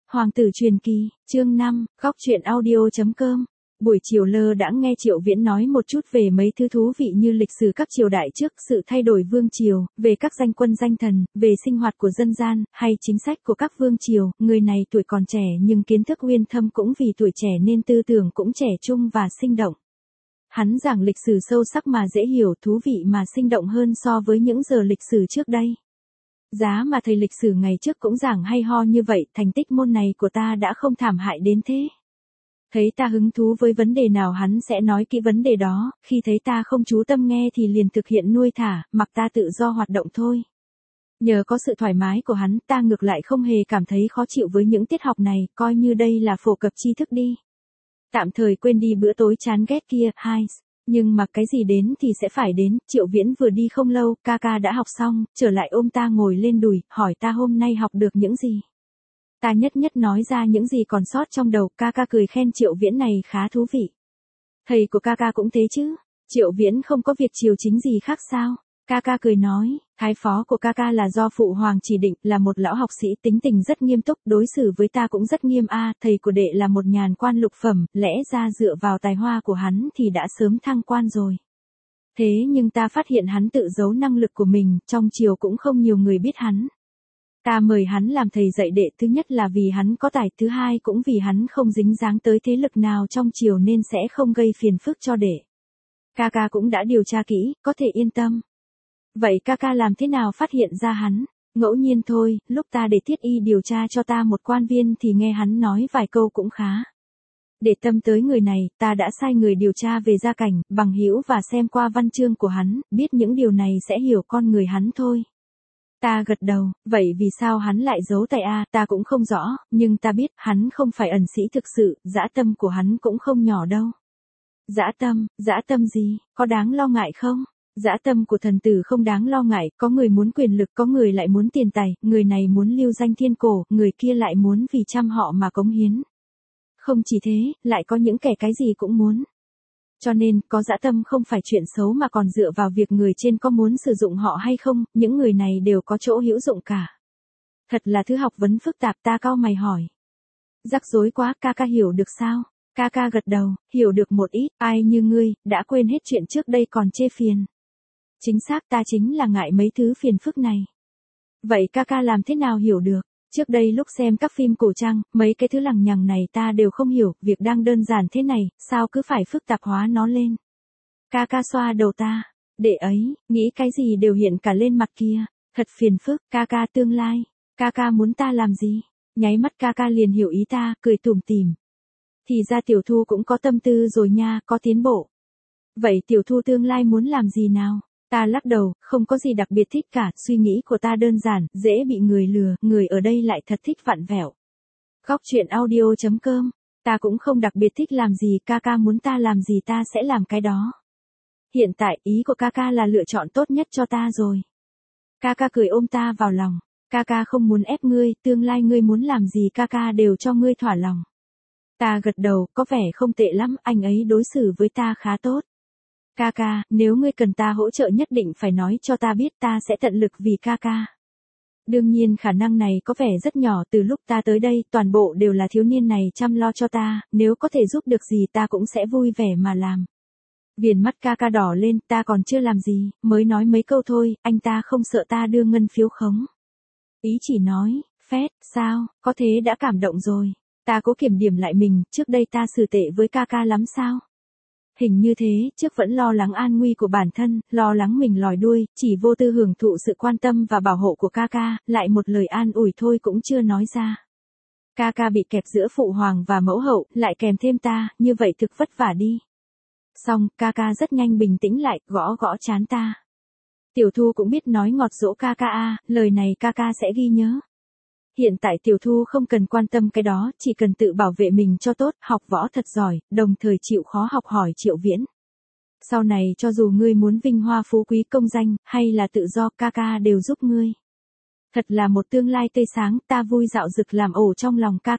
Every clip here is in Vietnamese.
Hoàng tử truyền kỳ, chương 5, góc truyện audio.com. Buổi chiều lơ đãng nghe Triệu Viễn nói một chút về mấy thứ thú vị như lịch sử các triều đại trước, sự thay đổi vương triều, về các danh quân danh thần, về sinh hoạt của dân gian, hay chính sách của các vương triều. Người này tuổi còn trẻ nhưng kiến thức uyên thâm, cũng vì tuổi trẻ nên tư tưởng cũng trẻ trung và sinh động. Hắn giảng lịch sử sâu sắc mà dễ hiểu, thú vị mà sinh động hơn so với những giờ lịch sử trước đây. Giá mà thầy lịch sử ngày trước cũng giảng hay ho như vậy, thành tích môn này của ta đã không thảm hại đến thế. Thấy ta hứng thú với vấn đề nào hắn sẽ nói kỹ vấn đề đó, khi thấy ta không chú tâm nghe thì liền thực hiện nuôi thả, mặc ta tự do hoạt động thôi. Nhờ có sự thoải mái của hắn, ta ngược lại không hề cảm thấy khó chịu với những tiết học này, coi như đây là phổ cập tri thức đi. Tạm thời quên đi bữa tối chán ghét kia, hai. Nhưng mà cái gì đến thì sẽ phải đến. Triệu Viễn vừa đi không lâu, ca đã học xong, trở lại ôm ta ngồi lên đùi, hỏi ta hôm nay học được những gì. Ta nhất nhất nói ra những gì còn sót trong đầu, ca cười khen Triệu Viễn này khá thú vị. Thầy của ca cũng thế chứ? Triệu Viễn không có việc triều chính gì khác sao? Ca cười nói, thái phó của ca là do phụ hoàng chỉ định, là một lão học sĩ, tính tình rất nghiêm túc, đối xử với ta cũng rất nghiêm thầy của đệ là một nhàn quan lục phẩm, lẽ ra dựa vào tài hoa của hắn thì đã sớm thăng quan rồi. Thế nhưng ta phát hiện hắn tự giấu năng lực của mình, trong triều cũng không nhiều người biết hắn. Ta mời hắn làm thầy dạy đệ, thứ nhất là vì hắn có tài, thứ hai cũng vì hắn không dính dáng tới thế lực nào trong triều nên sẽ không gây phiền phức cho đệ. Ca cũng đã điều tra kỹ, có thể yên tâm. Vậy ca làm thế nào phát hiện ra hắn? Ngẫu nhiên thôi, lúc ta để Thiết Y điều tra cho ta một quan viên thì nghe hắn nói vài câu cũng khá. Để tâm tới người này, ta đã sai người điều tra về gia cảnh, bằng hữu và xem qua văn chương của hắn, biết những điều này sẽ hiểu con người hắn thôi. Ta gật đầu, vậy vì sao hắn lại giấu tài ta cũng không rõ, nhưng ta biết hắn không phải ẩn sĩ thực sự, dã tâm của hắn cũng không nhỏ đâu. Dã tâm gì, có đáng lo ngại không? Dã tâm của thần tử không đáng lo ngại, có người muốn quyền lực, có người lại muốn tiền tài, người này muốn lưu danh thiên cổ, người kia lại muốn vì trăm họ mà cống hiến. Không chỉ thế, lại có những kẻ cái gì cũng muốn. Cho nên, có dã tâm không phải chuyện xấu mà còn dựa vào việc người trên có muốn sử dụng họ hay không, những người này đều có chỗ hữu dụng cả. Thật là thứ học vấn phức tạp, ta cau mày hỏi. Rắc rối quá, ca hiểu được sao? Ca gật đầu, hiểu được một ít, ai như ngươi, đã quên hết chuyện trước đây còn chê phiền. Chính xác, ta chính là ngại mấy thứ phiền phức này. Vậy ca làm thế nào hiểu được? Trước đây lúc xem các phim cổ trang, mấy cái thứ lằng nhằng này ta đều không hiểu, việc đang đơn giản thế này, sao cứ phải phức tạp hóa nó lên. Ca xoa đầu ta, đệ ấy, nghĩ cái gì đều hiện cả lên mặt kia, thật phiền phức, ca tương lai, ca muốn ta làm gì? Nháy mắt ca liền hiểu ý ta, cười tủm tỉm. Thì ra Tiểu Thu cũng có tâm tư rồi nha, có tiến bộ. Vậy Tiểu Thu tương lai muốn làm gì nào? Ta lắc đầu, không có gì đặc biệt thích cả, suy nghĩ của ta đơn giản, dễ bị người lừa, người ở đây lại thật thích vặn vẹo. Góc truyện audio.com, ta cũng không đặc biệt thích làm gì, ca muốn ta làm gì ta sẽ làm cái đó. Hiện tại, ý của ca là lựa chọn tốt nhất cho ta rồi. Ca cười ôm ta vào lòng, ca không muốn ép ngươi, tương lai ngươi muốn làm gì ca đều cho ngươi thỏa lòng. Ta gật đầu, có vẻ không tệ lắm, anh ấy đối xử với ta khá tốt. Ca, nếu ngươi cần ta hỗ trợ nhất định phải nói cho ta biết, ta sẽ tận lực vì ca. Đương nhiên khả năng này có vẻ rất nhỏ, từ lúc ta tới đây, toàn bộ đều là thiếu niên này chăm lo cho ta, nếu có thể giúp được gì ta cũng sẽ vui vẻ mà làm. Viền mắt ca đỏ lên, ta còn chưa làm gì, mới nói mấy câu thôi, anh ta không sợ ta đưa ngân phiếu khống. Ý chỉ nói, phét, sao, có thế đã cảm động rồi. Ta cố kiểm điểm lại mình, trước đây ta xử tệ với ca lắm sao? Hình như thế, trước vẫn lo lắng an nguy của bản thân, lo lắng mình lòi đuôi, chỉ vô tư hưởng thụ sự quan tâm và bảo hộ của ca, lại một lời an ủi thôi cũng chưa nói ra. Ca bị kẹp giữa phụ hoàng và mẫu hậu, lại kèm thêm ta, như vậy thực vất vả đi. Xong, ca rất nhanh bình tĩnh lại, gõ trán ta. Tiểu Thu cũng biết nói ngọt dỗ ca lời này ca sẽ ghi nhớ. Hiện tại Tiểu Thu không cần quan tâm cái đó, chỉ cần tự bảo vệ mình cho tốt, học võ thật giỏi, đồng thời chịu khó học hỏi Triệu Viễn. Sau này cho dù ngươi muốn vinh hoa phú quý công danh, hay là tự do, ca đều giúp ngươi. Thật là một tương lai tươi sáng, ta vui dạo dực làm ổ trong lòng ca.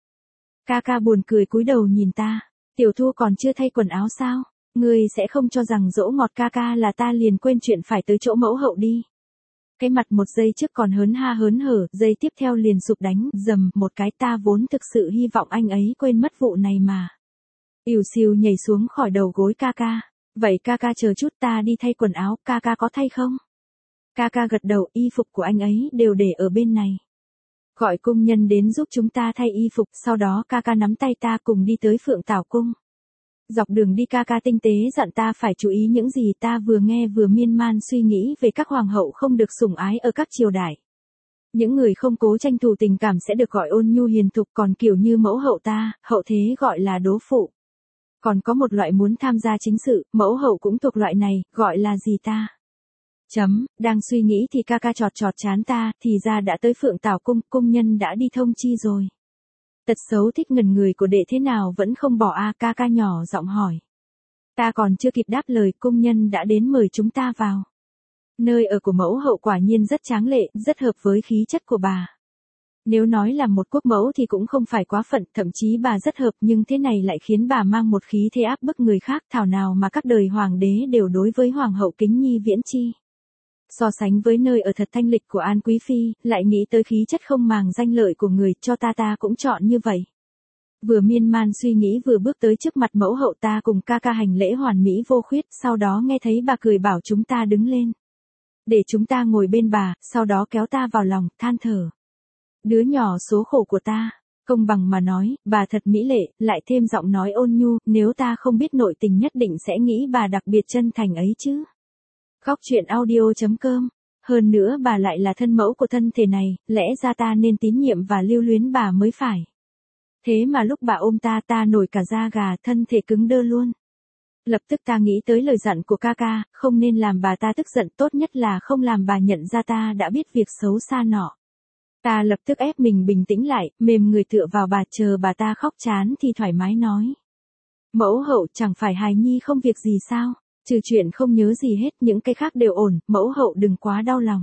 Ca buồn cười cúi đầu nhìn ta, Tiểu Thu còn chưa thay quần áo sao? Ngươi sẽ không cho rằng dỗ ngọt ca là ta liền quên chuyện phải tới chỗ mẫu hậu đi. Cái mặt một giây trước còn hớn ha hớn hở, giây tiếp theo liền sụp đánh, dầm, một cái. Ta vốn thực sự hy vọng anh ấy quên mất vụ này mà. Ỉu xìu nhảy xuống khỏi đầu gối ca ca. Vậy ca ca chờ chút, ta đi thay quần áo, ca ca có thay không? Ca ca gật đầu, y phục của anh ấy đều để ở bên này. Gọi cung nhân đến giúp chúng ta thay y phục, sau đó ca ca nắm tay ta cùng đi tới Phượng Tảo Cung. Dọc đường đi ca ca tinh tế dặn ta phải chú ý những gì. Ta vừa nghe vừa miên man suy nghĩ về các hoàng hậu không được sủng ái ở các triều đại. Những người không cố tranh thủ tình cảm sẽ được gọi ôn nhu hiền thục, còn kiểu như mẫu hậu ta, hậu thế gọi là đố phụ. Còn có một loại muốn tham gia chính sự, mẫu hậu cũng thuộc loại này, gọi là gì ta? Đang suy nghĩ thì ca ca chọt chọt chán ta, thì ra đã tới Phượng Tảo Cung, cung nhân đã đi thông chi rồi. Tật xấu thích ngẩn người của đệ thế nào vẫn không bỏ a, ca ca nhỏ giọng hỏi. Ta còn chưa kịp đáp lời, cung nhân đã đến mời chúng ta vào. Nơi ở của mẫu hậu quả nhiên rất tráng lệ, rất hợp với khí chất của bà. Nếu nói là một quốc mẫu thì cũng không phải quá phận, thậm chí bà rất hợp, nhưng thế này lại khiến bà mang một khí thế áp bức người khác, thảo nào mà các đời hoàng đế đều đối với hoàng hậu kính nhi viễn chi. So sánh với nơi ở thật thanh lịch của An Quý Phi, lại nghĩ tới khí chất không màng danh lợi của người, cho ta cũng chọn như vậy. Vừa miên man suy nghĩ vừa bước tới trước mặt mẫu hậu, ta cùng ca ca hành lễ hoàn mỹ vô khuyết, sau đó nghe thấy bà cười bảo chúng ta đứng lên. Để chúng ta ngồi bên bà, sau đó kéo ta vào lòng, than thở. Đứa nhỏ số khổ của ta, công bằng mà nói, bà thật mỹ lệ, lại thêm giọng nói ôn nhu, nếu ta không biết nội tình nhất định sẽ nghĩ bà đặc biệt chân thành ấy chứ. Góc truyện audio.com. Hơn nữa bà lại là thân mẫu của thân thể này, lẽ ra ta nên tín nhiệm và lưu luyến bà mới phải. Thế mà lúc bà ôm ta nổi cả da gà, thân thể cứng đơ luôn. Lập tức ta nghĩ tới lời dặn của ca ca, không nên làm bà ta tức giận, tốt nhất là không làm bà nhận ra ta đã biết việc xấu xa nọ. Ta lập tức ép mình bình tĩnh lại, mềm người tựa vào bà, chờ bà ta khóc chán thì thoải mái nói. Mẫu hậu, chẳng phải hài nhi không việc gì sao? Trừ chuyện không nhớ gì hết, những cái khác đều ổn, mẫu hậu đừng quá đau lòng.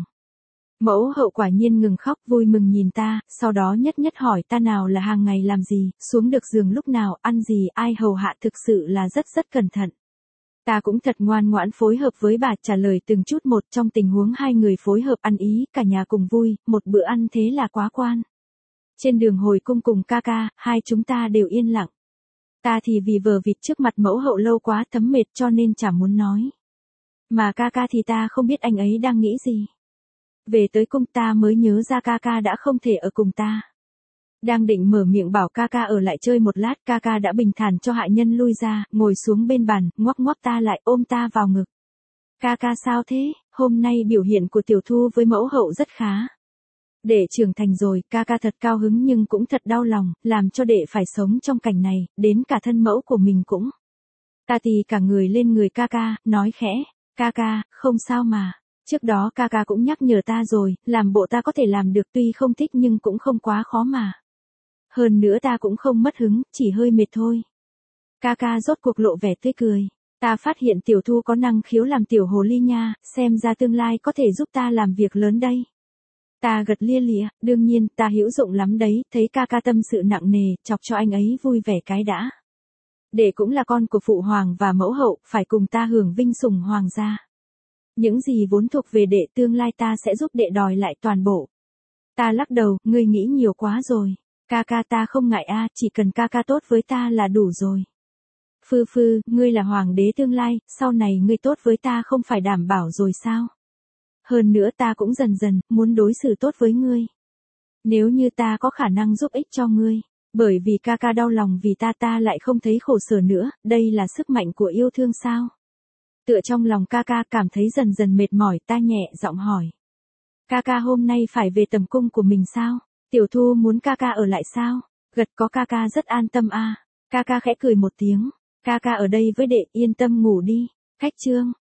Mẫu hậu quả nhiên ngừng khóc, vui mừng nhìn ta, sau đó nhất nhất hỏi ta nào là hàng ngày làm gì, xuống được giường lúc nào, ăn gì, ai hầu hạ, thực sự là rất cẩn thận. Ta cũng thật ngoan ngoãn phối hợp với bà, trả lời từng chút một. Trong tình huống hai người phối hợp ăn ý, cả nhà cùng vui, một bữa ăn thế là quá quan. Trên đường hồi cung cùng ca ca, hai chúng ta đều yên lặng. Ta thì vì vờ vịt trước mặt mẫu hậu lâu quá thấm mệt cho nên chả muốn nói. Mà ca ca thì ta không biết anh ấy đang nghĩ gì. Về tới cung ta mới nhớ ra ca ca đã không thể ở cùng ta. Đang định mở miệng bảo ca ca ở lại chơi một lát, ca ca đã bình thản cho hạ nhân lui ra, ngồi xuống bên bàn, ngoắc ngoắc ta lại, ôm ta vào ngực. Ca ca sao thế, hôm nay biểu hiện của tiểu thu với mẫu hậu rất khá. Đệ trưởng thành rồi, ca ca thật cao hứng nhưng cũng thật đau lòng, làm cho đệ phải sống trong cảnh này, đến cả thân mẫu của mình cũng. Ta tì cả người lên người ca ca, nói khẽ, ca ca, không sao mà. Trước đó ca ca cũng nhắc nhở ta rồi, làm bộ ta có thể làm được, tuy không thích nhưng cũng không quá khó mà. Hơn nữa ta cũng không mất hứng, chỉ hơi mệt thôi. Ca ca rốt cuộc lộ vẻ tươi cười. Ta phát hiện tiểu thu có năng khiếu làm tiểu hồ ly nha, xem ra tương lai có thể giúp ta làm việc lớn đây. Ta gật lia lịa, đương nhiên, ta hữu dụng lắm đấy, thấy ca ca tâm sự nặng nề, chọc cho anh ấy vui vẻ cái đã. Đệ cũng là con của phụ hoàng và mẫu hậu, phải cùng ta hưởng vinh sủng hoàng gia. Những gì vốn thuộc về đệ tương lai ta sẽ giúp đệ đòi lại toàn bộ. Ta lắc đầu, ngươi nghĩ nhiều quá rồi. Ca ca ta không ngại a, chỉ cần ca ca tốt với ta là đủ rồi. Phư, ngươi là hoàng đế tương lai, sau này ngươi tốt với ta không phải đảm bảo rồi sao? Hơn nữa ta cũng dần muốn đối xử tốt với ngươi. Nếu như ta có khả năng giúp ích cho ngươi, bởi vì ca ca đau lòng vì ta lại không thấy khổ sở nữa, đây là sức mạnh của yêu thương sao? Tựa trong lòng ca ca cảm thấy dần mệt mỏi, ta nhẹ giọng hỏi. Ca ca hôm nay phải về tầm cung của mình sao? Tiểu thu muốn ca ca ở lại sao? Gật có, ca ca rất an tâm a. Ca ca khẽ cười một tiếng. Ca ca ở đây với đệ, yên tâm ngủ đi. Khách chương.